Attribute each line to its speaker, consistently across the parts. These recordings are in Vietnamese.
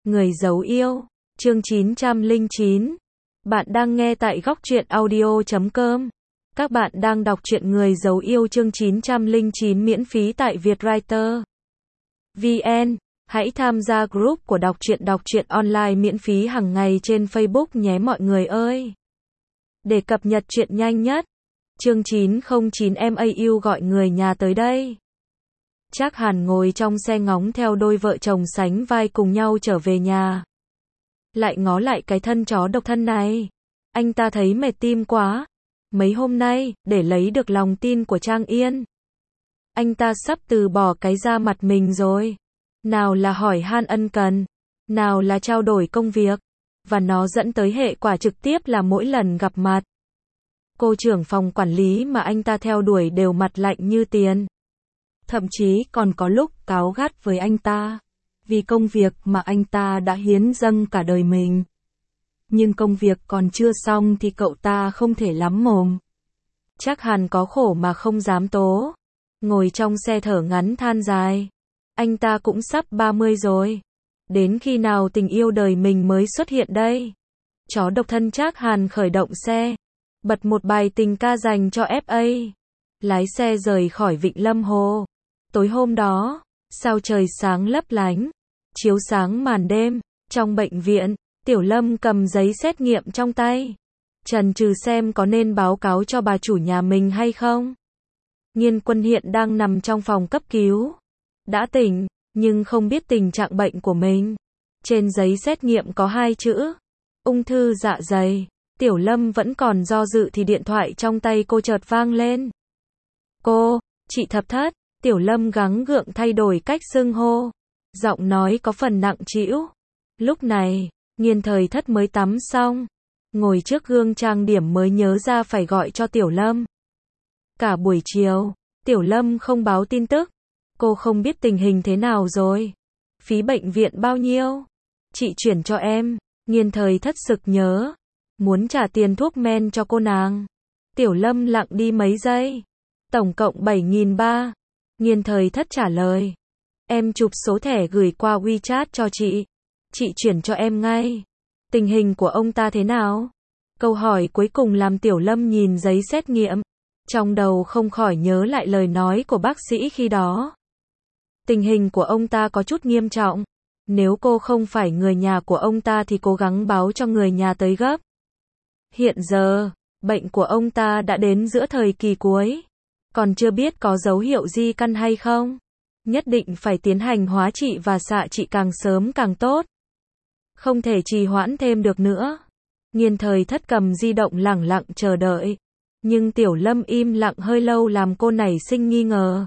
Speaker 1: Người giấu yêu, chương 909. Bạn đang nghe tại góc truyện audio.com. Các bạn đang đọc truyện Người giấu yêu chương 909 miễn phí tại Vietwriter VN. Hãy tham gia group của đọc truyện online miễn phí hàng ngày trên Facebook nhé mọi người ơi. Để cập nhật truyện nhanh nhất. Chương 909 MAU gọi người nhà tới đây. Trác Hàn ngồi trong xe ngóng theo đôi vợ chồng sánh vai cùng nhau trở về nhà. Lại ngó lại cái thân chó độc thân này. Anh ta thấy mệt tim quá. Mấy hôm nay, để lấy được lòng tin của Trang Yên, anh ta sắp từ bỏ cái da mặt mình rồi. Nào là hỏi han ân cần, nào là trao đổi công việc, và nó dẫn tới hệ quả trực tiếp là mỗi lần gặp mặt, cô trưởng phòng quản lý mà anh ta theo đuổi đều mặt lạnh như tiền. Thậm chí còn có lúc cáu gắt với anh ta, vì công việc mà anh ta đã hiến dâng cả đời mình. Nhưng công việc còn chưa xong thì cậu ta không thể lắm mồm. Trác Hàn có khổ mà không dám tố. Ngồi trong xe thở ngắn than dài. Anh ta cũng sắp 30 rồi. Đến khi nào tình yêu đời mình mới xuất hiện đây? Chó độc thân Trác Hàn khởi động xe. Bật một bài tình ca dành cho FA. Lái xe rời khỏi Vịnh Lâm Hồ. Tối hôm đó, sao trời sáng lấp lánh, chiếu sáng màn đêm. Trong bệnh viện, Tiểu Lâm cầm giấy xét nghiệm trong tay, chần chừ xem có nên báo cáo cho bà chủ nhà mình hay không. Nghiên Quân hiện đang nằm trong phòng cấp cứu. Đã tỉnh, nhưng không biết tình trạng bệnh của mình. Trên giấy xét nghiệm có 2 chữ. Ung thư dạ dày. Tiểu Lâm vẫn còn do dự thì điện thoại trong tay cô chợt vang lên. Cô, chị Thập Thất. Tiểu Lâm gắng gượng thay đổi cách xưng hô. Giọng nói có phần nặng trĩu. Lúc này, Nghiên Thời Thất mới tắm xong. Ngồi trước gương trang điểm mới nhớ ra phải gọi cho Tiểu Lâm. Cả buổi chiều, Tiểu Lâm không báo tin tức. Cô không biết tình hình thế nào rồi. Phí bệnh viện bao nhiêu? Chị chuyển cho em. Nghiên Thời Thất sực nhớ. Muốn trả tiền thuốc men cho cô nàng. Tiểu Lâm lặng đi mấy giây. Tổng cộng 7.300. Nghiên Thời Thất trả lời. Em chụp số thẻ gửi qua WeChat cho chị. Chị chuyển cho em ngay. Tình hình của ông ta thế nào? Câu hỏi cuối cùng làm Tiểu Lâm nhìn giấy xét nghiệm. Trong đầu không khỏi nhớ lại lời nói của bác sĩ khi đó. Tình hình của ông ta có chút nghiêm trọng. Nếu cô không phải người nhà của ông ta thì cố gắng báo cho người nhà tới gấp. Hiện giờ, bệnh của ông ta đã đến giữa thời kỳ cuối. Còn chưa biết có dấu hiệu di căn hay không. Nhất định phải tiến hành hóa trị và xạ trị càng sớm càng tốt. Không thể trì hoãn thêm được nữa. Nghiên Thời Thất cầm di động lẳng lặng chờ đợi. Nhưng Tiểu Lâm im lặng hơi lâu làm cô nảy sinh nghi ngờ.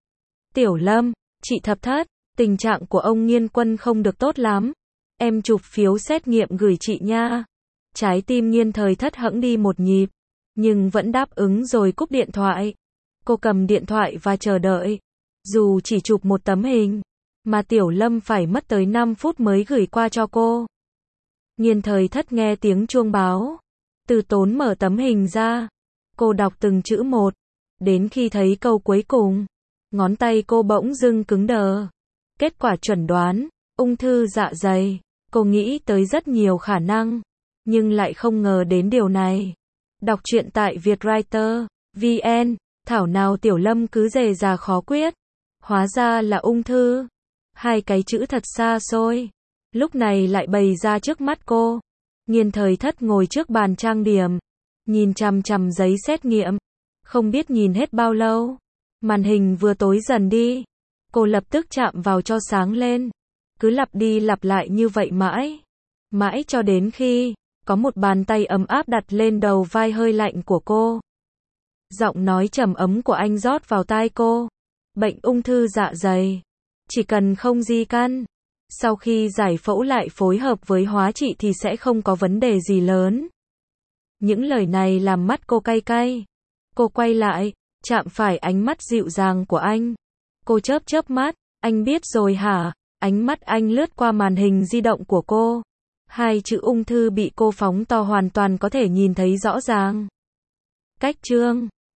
Speaker 1: Tiểu Lâm, chị Thập Thất, tình trạng của ông Nghiên Quân không được tốt lắm. Em chụp phiếu xét nghiệm gửi chị nha. Trái tim Nghiên Thời Thất hẫng đi một nhịp. Nhưng vẫn đáp ứng rồi cúp điện thoại. Cô cầm điện thoại và chờ đợi. Dù chỉ chụp một tấm hình, mà Tiểu Lâm phải mất tới 5 phút mới gửi qua cho cô. Nghiên Thời Thất nghe tiếng chuông báo. Từ tốn mở tấm hình ra. Cô đọc từng chữ một. Đến khi thấy câu cuối cùng, ngón tay cô bỗng dưng cứng đờ. Kết quả chuẩn đoán, ung thư dạ dày. Cô nghĩ tới rất nhiều khả năng, nhưng lại không ngờ đến điều này. Đọc truyện tại Vietwriter VN. Thảo nào Tiểu Lâm cứ dè dà khó quyết. Hóa ra là ung thư. 2 cái chữ thật xa xôi. Lúc này lại bày ra trước mắt cô. Nghiên Thời Thất ngồi trước bàn trang điểm. Nhìn chằm chằm giấy xét nghiệm. Không biết nhìn hết bao lâu. Màn hình vừa tối dần đi. Cô lập tức chạm vào cho sáng lên. Cứ lặp đi lặp lại như vậy mãi. Mãi cho đến khi có một bàn tay ấm áp đặt lên đầu vai hơi lạnh của cô. Giọng nói trầm ấm của anh rót vào tai cô. Bệnh ung thư dạ dày. Chỉ cần không di căn. Sau khi giải phẫu lại phối hợp với hóa trị thì sẽ không có vấn đề gì lớn. Những lời này làm mắt cô cay cay. Cô quay lại, chạm phải ánh mắt dịu dàng của anh. Cô chớp chớp mắt. Anh biết rồi hả? Ánh mắt anh lướt qua màn hình di động của cô. 2 chữ ung thư bị cô phóng to hoàn toàn có thể nhìn thấy rõ ràng. Cách chương